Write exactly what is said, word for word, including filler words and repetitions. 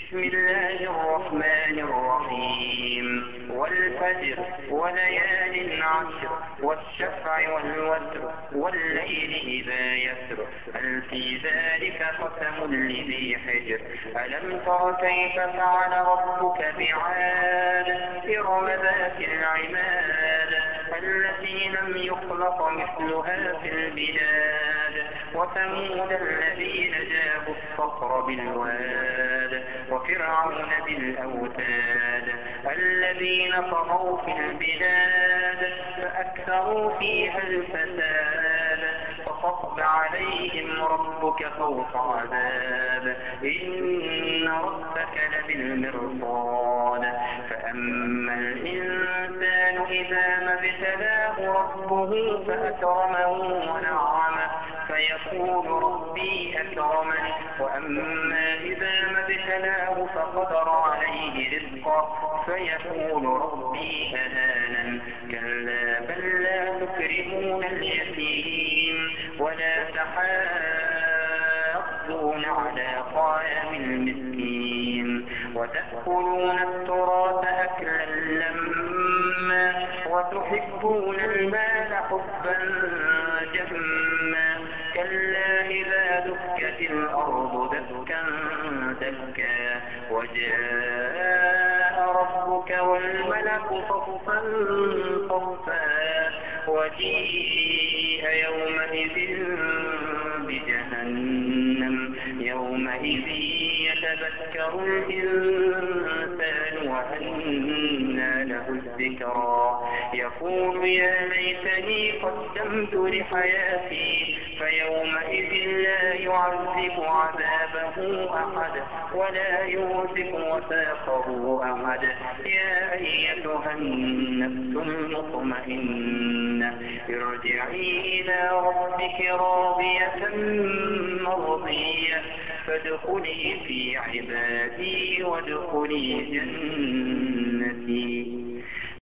بسم الله الرحمن الرحيم والفجر وليال عشر والشفع والوتر والليل إذا يسر هل في ذلك قسم لذي حجر ألم تر كيف فعل ربك بعاد إرم ذات العماد التي لم يخلق مثلها في البلاد وثمود الذين جابوا الصخر بالواد وفرعون بالأوتاد الذين طغوا في البلاد فأكثروا فيها الفساد فصب عليهم ربك فوق عذاب إن ربك لبالمرصاد فأما الإنسان إذا ما ابتلاه ربه فأكرمه ونعمه فيقول ربي أكرمن وأما إذا ما ابتلاه فقدر عليه رزقه فيقول ربي أهانن كلا بل لا تكرمون اليتيم ولا تحاضون على طعام المسكين وتأكلون التراث أكلا لما وتحبون المال حبا جما كلا إذا دكت الأرض دكا دكا وجاء ربك والملك صفا صفا وجيء يومئذ بجهنم يومئذ يتذكر الإنسان وأنى له الذكرى يقول يا ليتني قدمت لحياتي فيومئذ لا يعذب عذابه أحد ولا يوثق وثاقه أحد يا أيتها النفس المطمئنة ارجعي إلى ربك راضية مرضية فادخلي في عبادي وادخلي جنتي